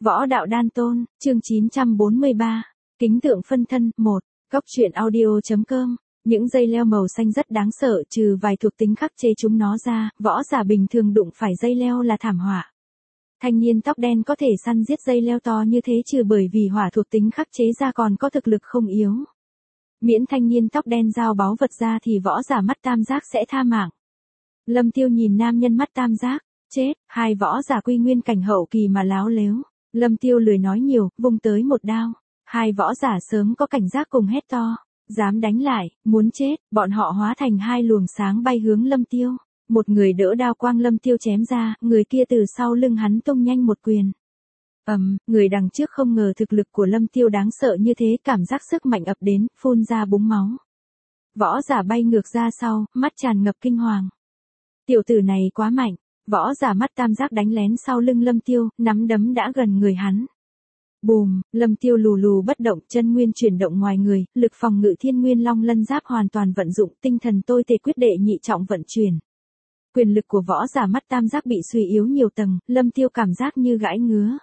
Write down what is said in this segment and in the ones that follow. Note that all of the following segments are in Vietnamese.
Võ đạo đan tôn, chương 943. Kính tượng phân thân, 1. Góc truyện audio.com. Những dây leo màu xanh rất đáng sợ, trừ vài thuộc tính khắc chế chúng nó ra, võ giả bình thường đụng phải dây leo là thảm họa. Thanh niên tóc đen có thể săn giết dây leo to như thế trừ bởi vì hỏa thuộc tính khắc chế ra còn có thực lực không yếu. Miễn thanh niên tóc đen giao báu vật ra thì võ giả mắt tam giác sẽ tha mạng. Lâm Tiêu nhìn nam nhân mắt tam giác, chết, hai võ giả quy nguyên cảnh hậu kỳ mà láo lếu. Lâm Tiêu lười nói nhiều, vung tới một đao. Hai võ giả sớm có cảnh giác cùng hét to. Dám đánh lại, muốn chết, bọn họ hóa thành hai luồng sáng bay hướng Lâm Tiêu. Một người đỡ đao quang Lâm Tiêu chém ra, người kia từ sau lưng hắn tung nhanh một quyền. Người đằng trước không ngờ thực lực của Lâm Tiêu đáng sợ như thế, cảm giác sức mạnh ập đến, phun ra búng máu. Võ giả bay ngược ra sau, mắt tràn ngập kinh hoàng. Tiểu tử này quá mạnh. Võ giả mắt tam giác đánh lén sau lưng Lâm Tiêu, nắm đấm đã gần người hắn. Bùm, Lâm Tiêu lù lù bất động, chân nguyên chuyển động ngoài người, lực phòng ngự thiên nguyên long lân giáp hoàn toàn vận dụng, tinh thần tôi tề quyết đệ nhị trọng vận chuyển. Quyền lực của võ giả mắt tam giác bị suy yếu nhiều tầng, Lâm Tiêu cảm giác như gãi ngứa.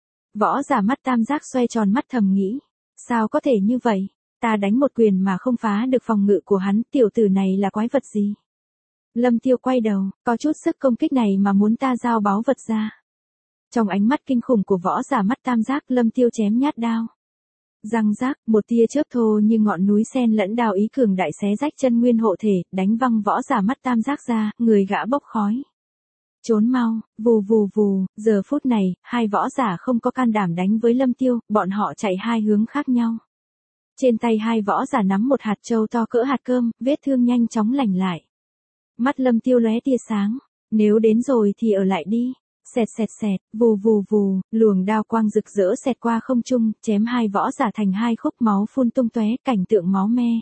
Võ giả mắt tam giác xoay tròn mắt thầm nghĩ, sao có thể như vậy, ta đánh một quyền mà không phá được phòng ngự của hắn, tiểu tử này là quái vật gì? Lâm Tiêu quay đầu, có chút sức công kích này mà muốn ta giao báu vật ra. Trong ánh mắt kinh khủng của võ giả mắt tam giác, Lâm Tiêu chém nhát đao. Răng rác, một tia chớp thô như ngọn núi sen lẫn đao ý cường đại xé rách chân nguyên hộ thể, đánh văng võ giả mắt tam giác ra, người gã bốc khói. Trốn mau, vù vù vù, giờ phút này, hai võ giả không có can đảm đánh với Lâm Tiêu, bọn họ chạy hai hướng khác nhau. Trên tay hai võ giả nắm một hạt châu to cỡ hạt cơm, vết thương nhanh chóng lành lại. Mắt Lâm Tiêu lóe tia sáng, nếu đến rồi thì ở lại đi. Xẹt xẹt xẹt, vù vù vù, luồng đao quang rực rỡ xẹt qua không trung, chém hai võ giả thành hai khúc, máu phun tung tóe, cảnh tượng máu me.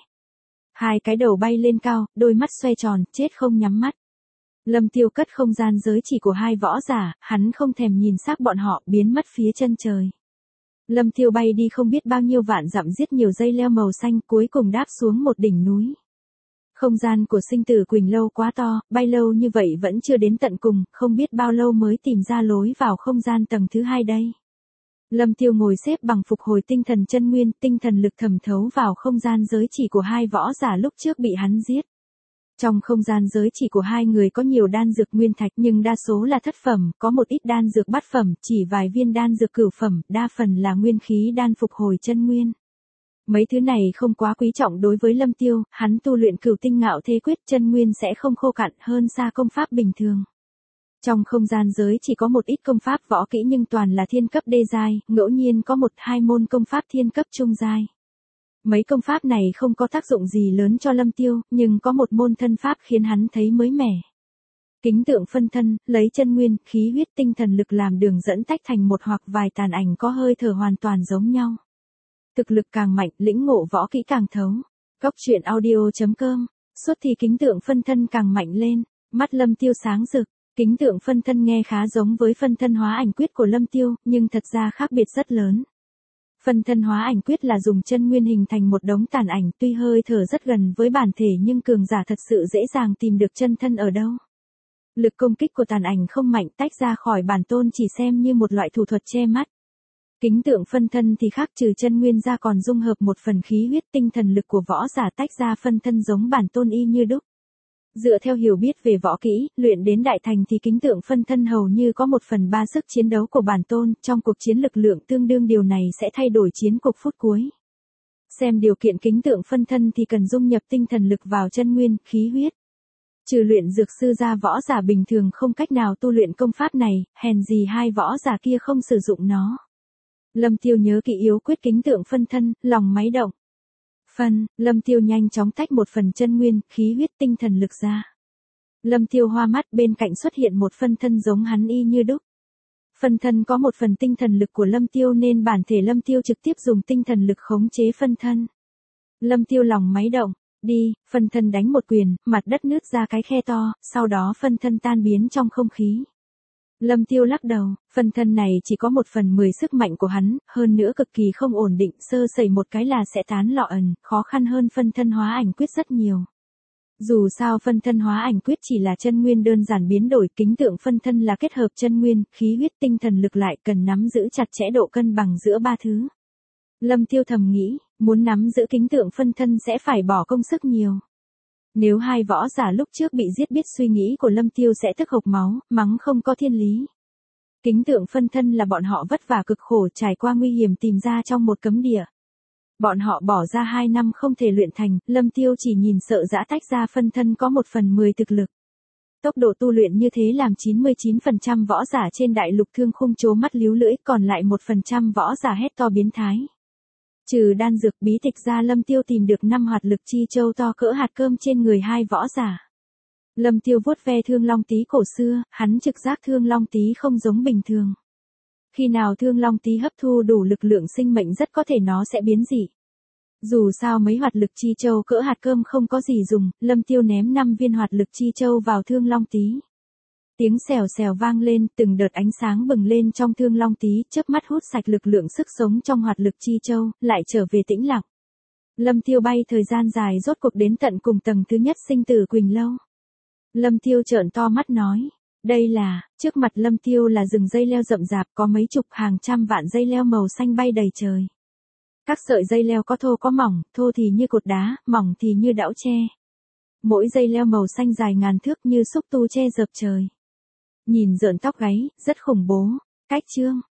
Hai cái đầu bay lên cao, đôi mắt xoay tròn, chết không nhắm mắt. Lâm Tiêu cất không gian giới chỉ của hai võ giả, hắn không thèm nhìn xác bọn họ, biến mất phía chân trời. Lâm Tiêu bay đi không biết bao nhiêu vạn dặm, giết nhiều dây leo màu xanh, cuối cùng đáp xuống một đỉnh núi. Không gian của sinh tử Quỳnh lâu quá to, bay lâu như vậy vẫn chưa đến tận cùng, không biết bao lâu mới tìm ra lối vào không gian tầng thứ hai đây. Lâm Tiêu ngồi xếp bằng phục hồi tinh thần chân nguyên, tinh thần lực thẩm thấu vào không gian giới chỉ của hai võ giả lúc trước bị hắn giết. Trong không gian giới chỉ của hai người có nhiều đan dược nguyên thạch nhưng đa số là thất phẩm, có một ít đan dược bát phẩm, chỉ vài viên đan dược cửu phẩm, đa phần là nguyên khí đan phục hồi chân nguyên. Mấy thứ này không quá quý trọng đối với Lâm Tiêu, hắn tu luyện cửu tinh ngạo thế quyết, chân nguyên sẽ không khô cạn hơn xa công pháp bình thường. Trong không gian giới chỉ có một ít công pháp võ kỹ nhưng toàn là thiên cấp đê giai, ngẫu nhiên có một hai môn công pháp thiên cấp trung giai. Mấy công pháp này không có tác dụng gì lớn cho Lâm Tiêu, nhưng có một môn thân pháp khiến hắn thấy mới mẻ. Kính tượng phân thân, lấy chân nguyên, khí huyết tinh thần lực làm đường dẫn tách thành một hoặc vài tàn ảnh có hơi thở hoàn toàn giống nhau. Thực lực càng mạnh, lĩnh ngộ võ kỹ càng thấu. Góc truyện audio.com. Suốt thì kính tượng phân thân càng mạnh lên, mắt Lâm Tiêu sáng rực. Kính tượng phân thân nghe khá giống với phân thân hóa ảnh quyết của Lâm Tiêu, nhưng thật ra khác biệt rất lớn. Phân thân hóa ảnh quyết là dùng chân nguyên hình thành một đống tàn ảnh, tuy hơi thở rất gần với bản thể nhưng cường giả thật sự dễ dàng tìm được chân thân ở đâu. Lực công kích của tàn ảnh không mạnh, tách ra khỏi bản tôn chỉ xem như một loại thủ thuật che mắt. Kính tượng phân thân thì khác, trừ chân nguyên ra còn dung hợp một phần khí huyết, tinh thần lực của võ giả tách ra phân thân giống bản tôn y như đúc. Dựa theo hiểu biết về võ kỹ, luyện đến đại thành thì kính tượng phân thân hầu như có 1/3 sức chiến đấu của bản tôn, trong cuộc chiến lực lượng tương đương, điều này sẽ thay đổi chiến cục phút cuối. Xem điều kiện kính tượng phân thân thì cần dung nhập tinh thần lực vào chân nguyên, khí huyết. Trừ luyện dược sư ra, võ giả bình thường không cách nào tu luyện công pháp này, hèn gì hai võ giả kia không sử dụng nó. Lâm Tiêu nhớ kỹ yếu quyết kính tượng phân thân, lòng máy động. Lâm Tiêu nhanh chóng tách một phần chân nguyên, khí huyết tinh thần lực ra. Lâm Tiêu hoa mắt, bên cạnh xuất hiện một phân thân giống hắn y như đúc. Phân thân có một phần tinh thần lực của Lâm Tiêu nên bản thể Lâm Tiêu trực tiếp dùng tinh thần lực khống chế phân thân. Lâm Tiêu lòng máy động, đi, phân thân đánh một quyền, mặt đất nứt ra cái khe to, sau đó phân thân tan biến trong không khí. Lâm Tiêu lắc đầu, phân thân này chỉ có 1/10 sức mạnh của hắn, hơn nữa cực kỳ không ổn định, sơ sẩy một cái là sẽ tán lọ ẩn, khó khăn hơn phân thân hóa ảnh quyết rất nhiều. Dù sao phân thân hóa ảnh quyết chỉ là chân nguyên đơn giản biến đổi, kính tượng phân thân là kết hợp chân nguyên, khí huyết tinh thần lực lại cần nắm giữ chặt chẽ độ cân bằng giữa ba thứ. Lâm Tiêu thầm nghĩ, muốn nắm giữ kính tượng phân thân sẽ phải bỏ công sức nhiều. Nếu hai võ giả lúc trước bị giết, biết suy nghĩ của Lâm Tiêu sẽ tức hộc máu, mắng không có thiên lý. Kính tượng phân thân là bọn họ vất vả cực khổ trải qua nguy hiểm tìm ra trong một cấm địa. Bọn họ bỏ ra 2 năm không thể luyện thành, Lâm Tiêu chỉ nhìn sợ dã tách ra phân thân có 1/10 thực lực. Tốc độ tu luyện như thế làm 99% võ giả trên đại lục thương khung trố mắt líu lưỡi, còn lại 1% võ giả hét to biến thái. Trừ đan dược bí tịch ra, Lâm Tiêu tìm được 5 hoạt lực chi châu to cỡ hạt cơm trên người hai võ giả. Lâm Tiêu vuốt ve thương long tí cổ xưa, hắn trực giác thương long tí không giống bình thường. Khi nào thương long tí hấp thu đủ lực lượng sinh mệnh rất có thể nó sẽ biến dị. Dù sao mấy hoạt lực chi châu cỡ hạt cơm không có gì dùng, Lâm Tiêu ném 5 viên hoạt lực chi châu vào thương long tí. Tiếng xèo xèo vang lên, từng đợt ánh sáng bừng lên trong thương long tí, chớp mắt hút sạch lực lượng sức sống trong hoạt lực chi châu, lại trở về tĩnh lặng. Lâm Tiêu bay thời gian dài rốt cuộc đến tận cùng tầng thứ nhất sinh tử Quỳnh Lâu. Lâm Tiêu trợn to mắt nói, đây là, trước mặt Lâm Tiêu là rừng dây leo rậm rạp, có mấy chục hàng trăm vạn dây leo màu xanh bay đầy trời. Các sợi dây leo có thô có mỏng, thô thì như cột đá, mỏng thì như đão tre. Mỗi dây leo màu xanh dài ngàn thước như xúc tu che dợp trời. Nhìn rợn tóc gáy, rất khủng bố. Cách chương